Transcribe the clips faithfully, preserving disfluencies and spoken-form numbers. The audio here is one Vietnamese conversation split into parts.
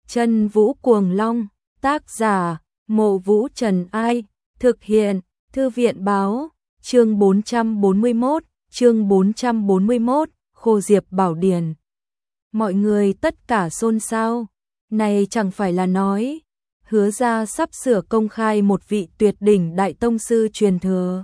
Chân Vũ Cuồng Long, tác giả, Mộ Vũ Trần Ai, thực hiện, Thư viện báo, chương bốn trăm bốn mươi mốt, chương bốn trăm bốn mươi mốt, Khô Diệp Bảo Điển. Mọi người tất cả xôn xao, này chẳng phải là nói, Hứa gia sắp sửa công khai một vị tuyệt đỉnh đại tông sư truyền thừa.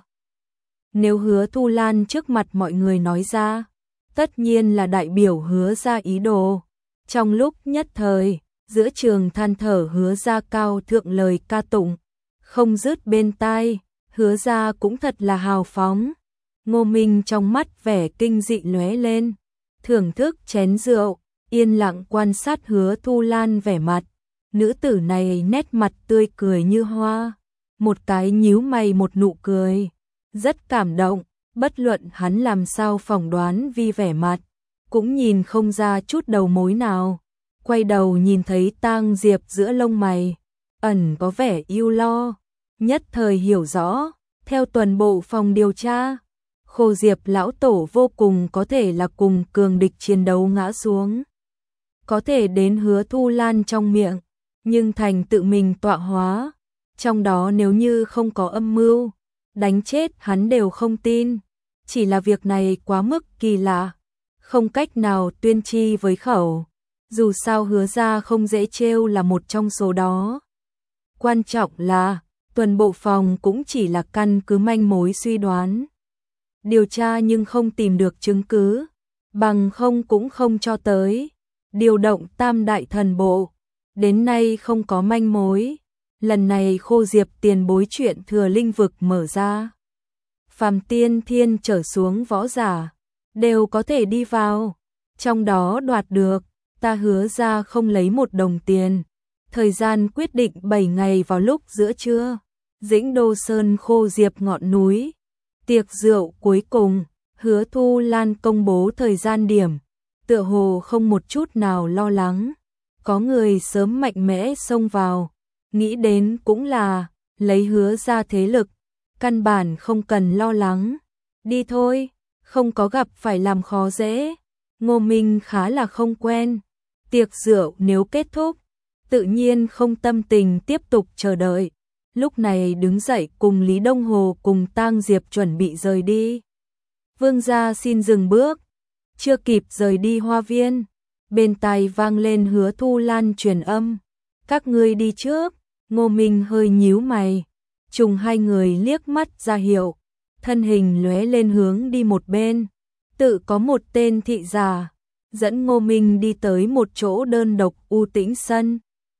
Nếu Hứa Thu Lan trước mặt mọi người nói ra, tất nhiên là đại biểu Hứa gia ý đồ. Trong lúc nhất thời, giữa trường than thở Hứa gia cao thượng lời ca tụng, không dứt bên tai, Hứa gia cũng thật là hào phóng. Ngô Minh trong mắt vẻ kinh dị lóe lên, thưởng thức chén rượu, yên lặng quan sát Hứa Thu Lan vẻ mặt. Nữ tử này nét mặt tươi cười như hoa, một cái nhíu mày một nụ cười, rất cảm động, bất luận hắn làm sao phỏng đoán vì vẻ mặt, cũng nhìn không ra chút đầu mối nào. Quay đầu nhìn thấy Tang Diệp giữa lông mày, ẩn có vẻ ưu lo, nhất thời hiểu rõ, theo toàn bộ phòng điều tra, Khô Diệp lão tổ vô cùng có thể là cùng cường địch chiến đấu ngã xuống. Có thể đến Hứa Thu Lan trong miệng, nhưng thành tự mình tọa hóa, trong đó nếu như không có âm mưu, đánh chết hắn đều không tin, chỉ là việc này quá mức kỳ lạ, không cách nào tuyên chi với khẩu, dù sao Hứa gia không dễ trêu là một trong số đó. Quan trọng là, tuần bộ phòng cũng chỉ là căn cứ manh mối suy đoán, điều tra nhưng không tìm được chứng cứ, bằng không cũng không cho tới, điều động tam đại thần bộ. Đến nay không có manh mối, lần này Khô Diệp tiền bối chuyện thừa linh vực mở ra. Phàm tiên thiên trở xuống võ giả, đều có thể đi vào, trong đó đoạt được, ta Hứa ra không lấy một đồng tiền. Thời gian quyết định bảy ngày vào lúc giữa trưa, Dĩnh Đô Sơn Khô Diệp ngọn núi. Tiệc rượu cuối cùng, Hứa Thu Lan công bố thời gian điểm, tựa hồ không một chút nào lo lắng. Có người sớm mạnh mẽ xông vào, nghĩ đến cũng là, lấy Hứa ra thế lực, căn bản không cần lo lắng. Đi thôi, không có gặp phải làm khó dễ. Ngô Minh khá là không quen. Tiệc rượu nếu kết thúc, tự nhiên không tâm tình tiếp tục chờ đợi. Lúc này đứng dậy cùng Lý Đông Hồ cùng Tang Diệp chuẩn bị rời đi. Vương gia xin dừng bước, chưa kịp rời đi hoa viên. Bên tai vang lên Hứa Thu Lan truyền âm, các ngươi đi trước. Ngô Minh hơi nhíu mày, trùng hai người liếc mắt ra hiệu, thân hình lóe lên hướng đi một bên. Tự có một tên thị giả dẫn Ngô Minh đi tới một chỗ đơn độc u tĩnh sân.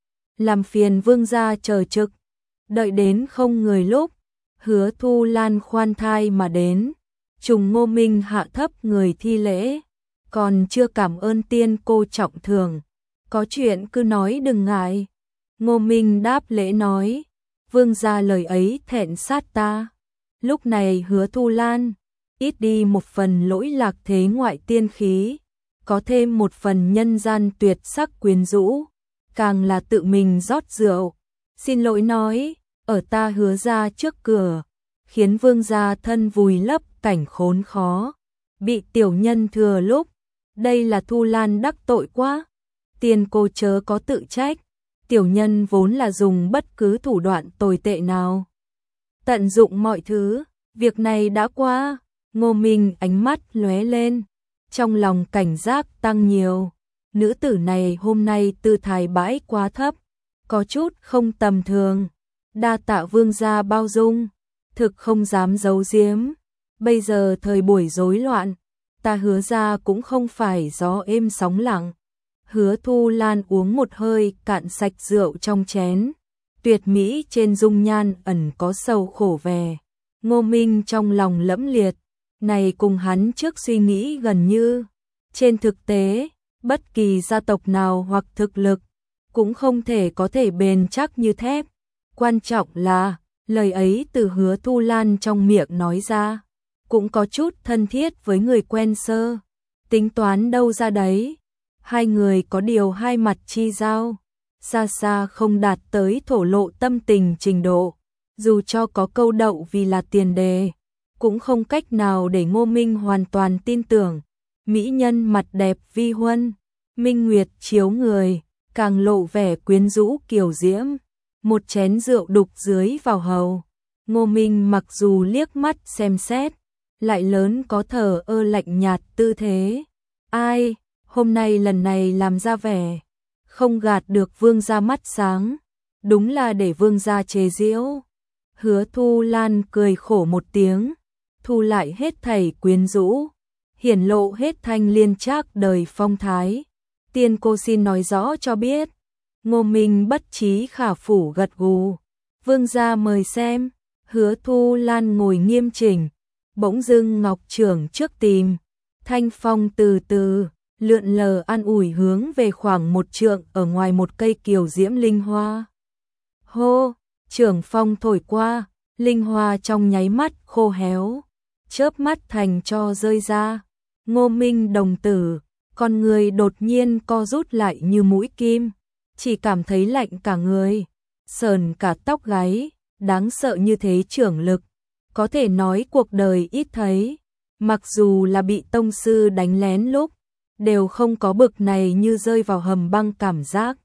Làm phiền vương gia chờ trực. Đợi đến không người lúc, Hứa Thu Lan khoan thai mà đến, trùng Ngô Minh hạ thấp người thi lễ. Còn chưa cảm ơn tiên cô trọng thưởng, có chuyện cứ nói đừng ngại. Ngô Minh đáp lễ nói, vương gia lời ấy thẹn sát ta. Lúc này Hứa Thu Lan, ít đi một phần lỗi lạc thế ngoại tiên khí, có thêm một phần nhân gian tuyệt sắc quyến rũ, càng là tự mình rót rượu. Xin lỗi nói, ở ta Hứa gia trước cửa, khiến vương gia thân vùi lấp cảnh khốn khó, bị tiểu nhân thừa lúc. Đây là Thu Lan đắc tội quá, tiền cô chớ có tự trách, tiểu nhân vốn là dùng bất cứ thủ đoạn tồi tệ nào, tận dụng mọi thứ, việc này đã qua. Ngô Minh ánh mắt lóe lên, trong lòng cảnh giác tăng nhiều, nữ tử này hôm nay tư thái bãi quá thấp, có chút không tầm thường, đa tạ vương gia bao dung, thực không dám giấu giếm, bây giờ thời buổi rối loạn, ta Hứa ra cũng không phải gió êm sóng lặng. Hứa Thu Lan uống một hơi cạn sạch rượu trong chén, tuyệt mỹ trên dung nhan ẩn có sầu khổ vẻ. Ngô Minh trong lòng lẫm liệt, này cùng hắn trước suy nghĩ gần như. Trên thực tế, bất kỳ gia tộc nào hoặc thực lực, cũng không thể có thể bền chắc như thép. Quan trọng là, lời ấy từ Hứa Thu Lan trong miệng nói ra, cũng có chút thân thiết với người quen sơ, tính toán đâu ra đấy. Hai người có điều hai mặt chi giao, xa xa không đạt tới thổ lộ tâm tình trình độ, dù cho có câu đậu vì là tiền đề, cũng không cách nào để Ngô Minh hoàn toàn tin tưởng. Mỹ nhân mặt đẹp vi huân, minh nguyệt chiếu người, càng lộ vẻ quyến rũ kiều diễm. Một chén rượu đục dưới vào hầu. Ngô Minh mặc dù liếc mắt xem xét, lại lớn có thờ ơ lạnh nhạt tư thế. Ai, hôm nay lần này làm ra vẻ, không gạt được vương gia mắt sáng, đúng là để vương gia chế giễu. Hứa Thu Lan cười khổ một tiếng, thu lại hết thảy quyến rũ, hiển lộ hết thanh liên trác đời phong thái. Tiên cô xin nói rõ cho biết. Ngô Minh bất trí khả phủ gật gù. Vương gia mời xem. Hứa Thu Lan ngồi nghiêm chỉnh, bỗng dưng ngọc trưởng trước tìm, thanh phong từ từ lượn lờ an ủi hướng về khoảng một trượng ở ngoài một cây kiều diễm linh hoa. Hô, trưởng phong thổi qua, linh hoa trong nháy mắt khô héo, chớp mắt thành tro rơi ra. Ngô Minh đồng tử, con người đột nhiên co rút lại như mũi kim, chỉ cảm thấy lạnh cả người, sờn cả tóc gáy. Đáng sợ như thế trưởng lực, có thể nói cuộc đời ít thấy, mặc dù là bị tông sư đánh lén lúc, đều không có bực này như rơi vào hầm băng cảm giác.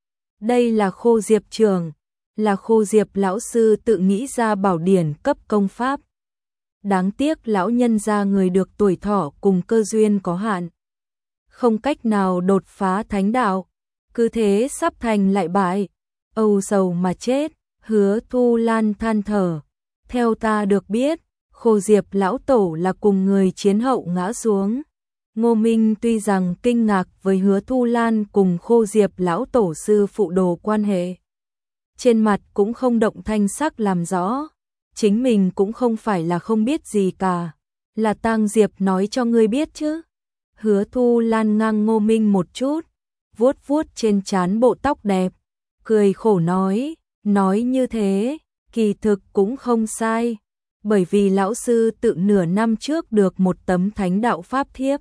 Đây là Khô Diệp trưởng, là Khô Diệp lão sư tự nghĩ ra bảo điển cấp công pháp. Đáng tiếc lão nhân gia người được tuổi thọ cùng cơ duyên có hạn, không cách nào đột phá thánh đạo, cứ thế sắp thành lại bại, âu sầu mà chết. Hứa Thu Lan than thở, theo ta được biết, Khô Diệp lão tổ là cùng người chiến hậu ngã xuống. Ngô Minh tuy rằng kinh ngạc với Hứa Thu Lan cùng Khô Diệp lão tổ sư phụ đồ quan hệ, trên mặt cũng không động thanh sắc làm rõ, chính mình cũng không phải là không biết gì cả, là Tang Diệp nói cho ngươi biết chứ. Hứa Thu Lan ngang Ngô Minh một chút, vuốt vuốt trên trán bộ tóc đẹp, cười khổ nói. Nói như thế, kỳ thực cũng không sai, bởi vì lão sư tự nửa năm trước được một tấm thánh đạo pháp thiếp.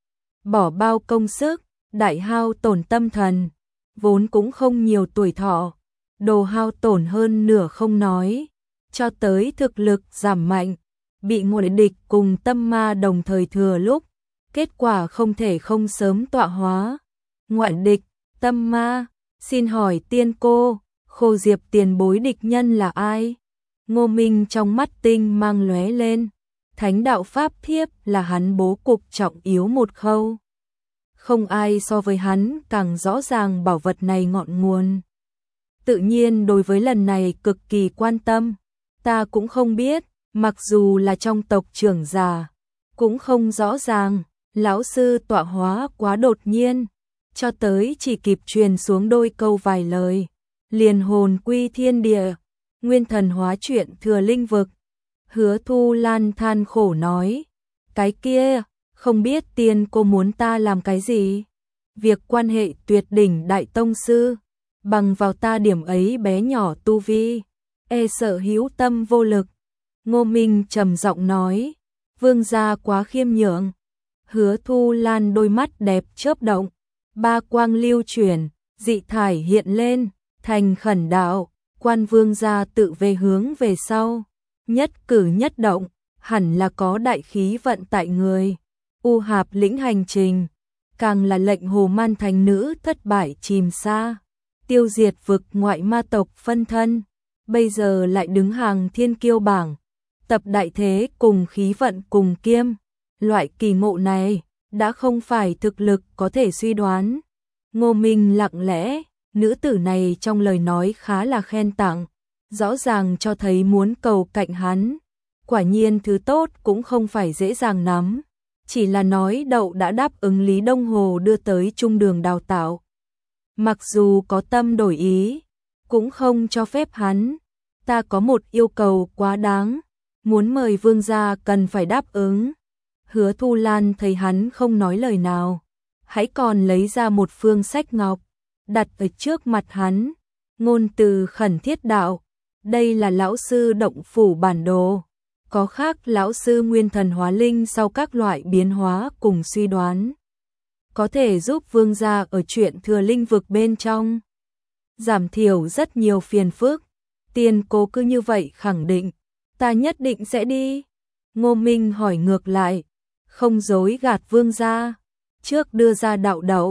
Bỏ bao công sức, đại hao tổn tâm thần, vốn cũng không nhiều tuổi thọ, đồ hao tổn hơn nửa không nói, cho tới thực lực giảm mạnh, bị ngoại địch cùng tâm ma đồng thời thừa lúc, kết quả không thể không sớm tọa hóa. Ngoại địch, tâm ma, xin hỏi tiên cô, Khô Diệp tiền bối địch nhân là ai? Ngô Minh trong mắt tinh mang lóe lên, thánh đạo pháp thiếp là hắn bố cục trọng yếu một khâu. Không ai so với hắn càng rõ ràng bảo vật này ngọn nguồn. Tự nhiên đối với lần này cực kỳ quan tâm, ta cũng không biết, mặc dù là trong tộc trưởng già, cũng không rõ ràng, lão sư tọa hóa quá đột nhiên, cho tới chỉ kịp truyền xuống đôi câu vài lời. Liền hồn quy thiên địa, nguyên thần hóa chuyển thừa linh vực. Hứa Thu Lan than khổ nói, cái kia, không biết tiên cô muốn ta làm cái gì? Việc quan hệ tuyệt đỉnh đại tông sư, bằng vào ta điểm ấy bé nhỏ tu vi, e sợ hữu tâm vô lực. Ngô Minh trầm giọng nói, vương gia quá khiêm nhượng. Hứa Thu Lan đôi mắt đẹp chớp động, ba quang lưu chuyển, dị thải hiện lên. Thành khẩn đạo, quan vương gia tự về hướng về sau, nhất cử nhất động, hẳn là có đại khí vận tại người. U Hạp lĩnh hành trình, càng là lệnh Hồ Man thành nữ thất bại chìm xa, tiêu diệt vực ngoại ma tộc phân thân, bây giờ lại đứng hàng thiên kiêu bảng, tập đại thế cùng khí vận cùng kiêm, loại kỳ ngộ này đã không phải thực lực có thể suy đoán. Ngô Minh lặng lẽ, nữ tử này trong lời nói khá là khen tặng, rõ ràng cho thấy muốn cầu cạnh hắn. Quả nhiên thứ tốt cũng không phải dễ dàng nắm, chỉ là nói đậu đã đáp ứng Lý Đông Hồ đưa tới trung đường đào tạo. Mặc dù có tâm đổi ý, cũng không cho phép hắn. Ta có một yêu cầu quá đáng, muốn mời vương gia cần phải đáp ứng. Hứa Thu Lan thấy hắn không nói lời nào, hãy còn lấy ra một phương sách ngọc, đặt ở trước mặt hắn, ngôn từ khẩn thiết đạo, đây là lão sư động phủ bản đồ, có khác lão sư nguyên thần hóa linh sau các loại biến hóa cùng suy đoán, có thể giúp vương gia ở chuyện thừa linh vực bên trong, giảm thiểu rất nhiều phiền phức. Tiên cố cứ như vậy khẳng định, ta nhất định sẽ đi. Ngô Minh hỏi ngược lại, không dối gạt vương gia, trước đưa ra đạo đậu,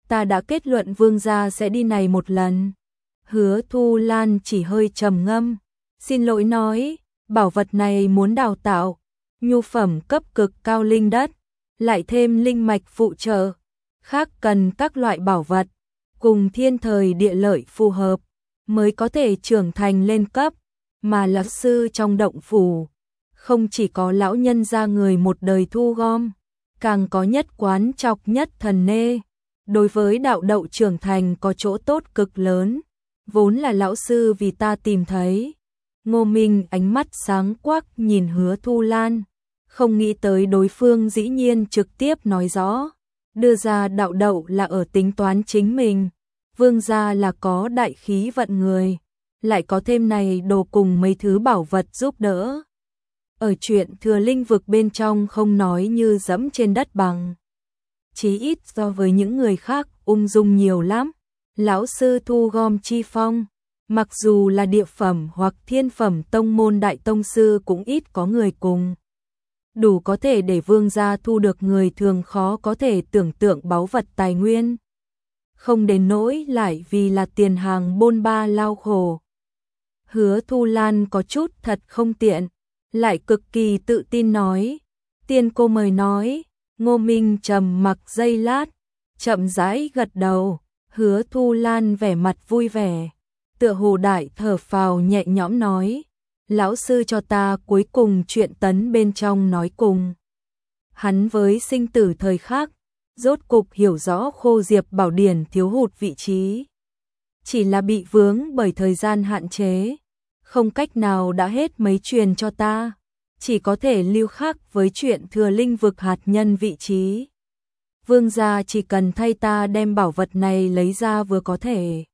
ta đã kết luận vương gia sẽ đi này một lần. Hứa Thu Lan chỉ hơi trầm ngâm, xin lỗi nói, bảo vật này muốn đào tạo, nhu phẩm cấp cực cao linh đất, lại thêm linh mạch phụ trợ, khác cần các loại bảo vật, cùng thiên thời địa lợi phù hợp, mới có thể trưởng thành lên cấp, mà lão sư trong động phủ, không chỉ có lão nhân gia người một đời thu gom, càng có nhất quán chọc nhất thần nê, đối với đạo đậu trưởng thành có chỗ tốt cực lớn, vốn là lão sư vì ta tìm thấy. Ngô Minh ánh mắt sáng quắc nhìn Hứa Thu Lan, không nghĩ tới đối phương dĩ nhiên trực tiếp nói rõ, đưa ra đạo đậu là ở tính toán chính mình, vương gia là có đại khí vận người, lại có thêm này đồ cùng mấy thứ bảo vật giúp đỡ. Ở chuyện thừa linh vực bên trong không nói như dẫm trên đất bằng, chí ít so với những người khác ung dung nhiều lắm. Lão sư thu gom chi phong, mặc dù là địa phẩm hoặc thiên phẩm tông môn đại tông sư cũng ít có người cùng. Đủ có thể để vương gia thu được người thường khó có thể tưởng tượng báu vật tài nguyên. Không đến nỗi lại vì là tiền hàng bôn ba lao khổ. Hứa Thu Lan có chút thật không tiện, lại cực kỳ tự tin nói. Tiên cô mời nói. Ngô Minh trầm mặc giây lát, chậm rãi gật đầu. Hứa Thu Lan vẻ mặt vui vẻ, tựa hồ đại thở phào nhẹ nhõm nói, lão sư cho ta cuối cùng chuyện tấn bên trong nói cùng. Hắn với sinh tử thời khắc, rốt cục hiểu rõ Khô Diệp Bảo Điển thiếu hụt vị trí. Chỉ là bị vướng bởi thời gian hạn chế, không cách nào đã hết mấy truyền cho ta, chỉ có thể lưu khắc với chuyện thừa linh vực hạt nhân vị trí. Vương gia chỉ cần thay ta đem bảo vật này lấy ra vừa có thể.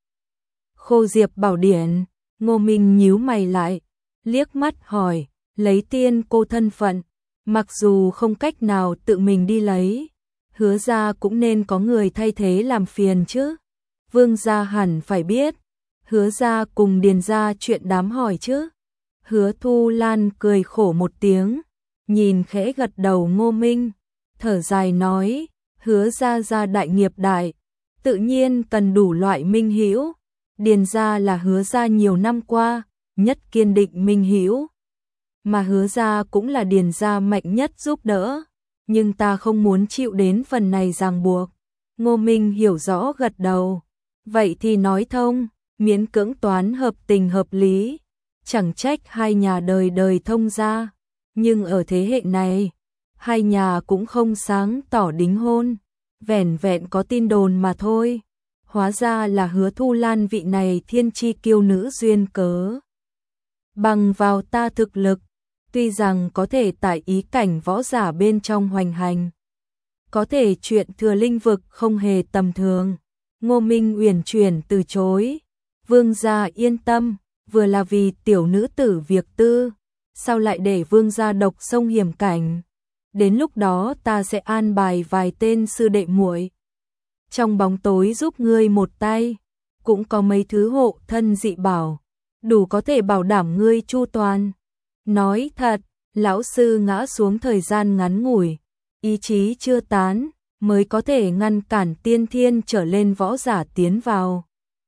Khô Diệp Bảo Điển, Ngô Minh nhíu mày lại, liếc mắt hỏi, lấy tiên cô thân phận, mặc dù không cách nào tự mình đi lấy, Hứa gia cũng nên có người thay thế làm phiền chứ. Vương gia hẳn phải biết, Hứa gia cùng Điền gia chuyện đám hỏi chứ. Hứa Thu Lan cười khổ một tiếng, nhìn khẽ gật đầu Ngô Minh, thở dài nói, Hứa gia gia đại nghiệp đại, tự nhiên cần đủ loại minh hữu. Điền gia là Hứa gia nhiều năm qua nhất kiên định minh hữu, mà Hứa gia cũng là Điền gia mạnh nhất giúp đỡ, nhưng ta không muốn chịu đến phần này ràng buộc. Ngô Minh hiểu rõ gật đầu, vậy thì nói thông, miễn cưỡng toán hợp tình hợp lý, chẳng trách hai nhà đời đời thông gia, nhưng ở thế hệ này, hai nhà cũng không sáng tỏ đính hôn, vẻn vẹn có tin đồn mà thôi. Hóa ra là Hứa Thu Lan vị này thiên chi kiêu nữ duyên cớ. Bằng vào ta thực lực, tuy rằng có thể tại ý cảnh võ giả bên trong hoành hành, có thể chuyện thừa linh vực không hề tầm thường. Ngô Minh uyển chuyển từ chối, vương gia yên tâm, vừa là vì tiểu nữ tử việc tư, sao lại để vương gia độc sông hiểm cảnh. Đến lúc đó ta sẽ an bài vài tên sư đệ muội trong bóng tối giúp ngươi một tay, cũng có mấy thứ hộ thân dị bảo, đủ có thể bảo đảm ngươi chu toàn. Nói thật, lão sư ngã xuống thời gian ngắn ngủi, ý chí chưa tán, mới có thể ngăn cản tiên thiên trở lên võ giả tiến vào.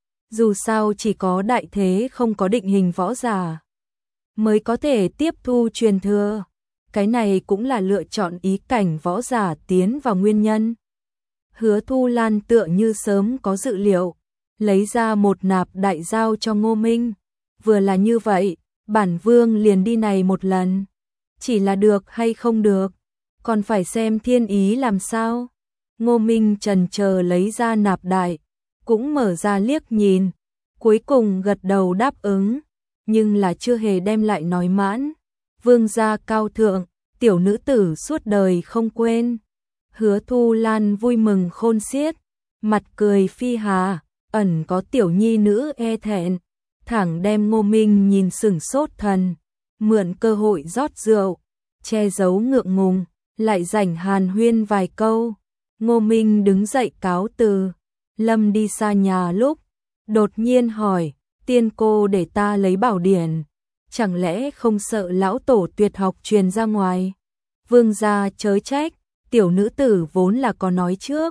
Dù sao chỉ có đại thế không có định hình võ giả, mới có thể tiếp thu truyền thừa. Cái này cũng là lựa chọn ý cảnh võ giả tiến vào nguyên nhân. Hứa Thu Lan tựa như sớm có dự liệu, lấy ra một nạp đại giao cho Ngô Minh. Vừa là như vậy, bản vương liền đi này một lần. Chỉ là được hay không được, còn phải xem thiên ý làm sao. Ngô Minh chần chờ lấy ra nạp đại, cũng mở ra liếc nhìn, cuối cùng gật đầu đáp ứng, nhưng là chưa hề đem lại nói mãn. Vương gia cao thượng, tiểu nữ tử suốt đời không quên. Hứa Thu Lan vui mừng khôn xiết, mặt cười phi hà, ẩn có tiểu nhi nữ e thẹn, thẳng đem Ngô Minh nhìn sửng sốt thần, mượn cơ hội rót rượu, che giấu ngượng ngùng, lại rảnh hàn huyên vài câu. Ngô Minh đứng dậy cáo từ, lâm đi xa nhà lúc, đột nhiên hỏi, tiên cô để ta lấy bảo điển, chẳng lẽ không sợ lão tổ tuyệt học truyền ra ngoài? Vương gia chớ trách, tiểu nữ tử vốn là có nói trước,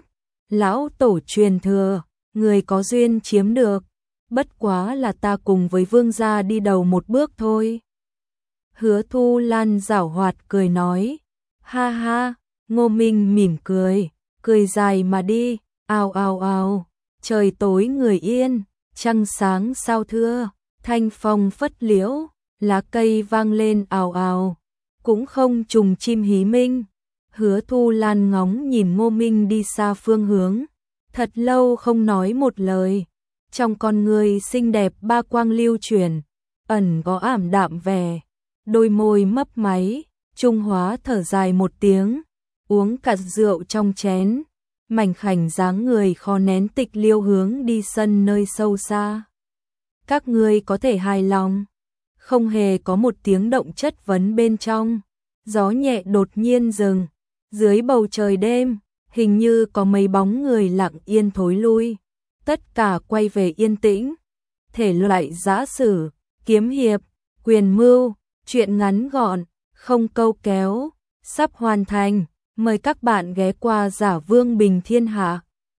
Lão tổ truyền thừa, người có duyên chiếm được, bất quá là ta cùng với vương gia đi đầu một bước thôi. Hứa Thu Lan giảo hoạt cười nói, ha ha, Ngô Minh mỉm cười, cười dài mà đi, ào ào ào, trời tối người yên, trăng sáng sao thưa, thanh phong phất liễu, lá cây vang lên ào ào, cũng không trùng chim hí minh. Hứa Thu Lan ngóng nhìn Ngô Minh đi xa phương hướng, thật lâu không nói một lời, trong con người xinh đẹp ba quang lưu chuyển, ẩn có ảm đạm vẻ, đôi môi mấp máy, Trung Hóa thở dài một tiếng, uống cạn rượu trong chén, mảnh khảnh dáng người khó nén tịch liêu hướng đi sân nơi sâu xa. Các ngươi có thể hài lòng, không hề có một tiếng động chất vấn bên trong, gió nhẹ đột nhiên dừng, dưới bầu trời đêm, hình như có mấy bóng người lặng yên thối lui, tất cả quay về yên tĩnh, thể loại giã sử, kiếm hiệp, quyền mưu, truyện ngắn gọn, không câu kéo, sắp hoàn thành, mời các bạn ghé qua Giả Vương Bình Thiên Hạ.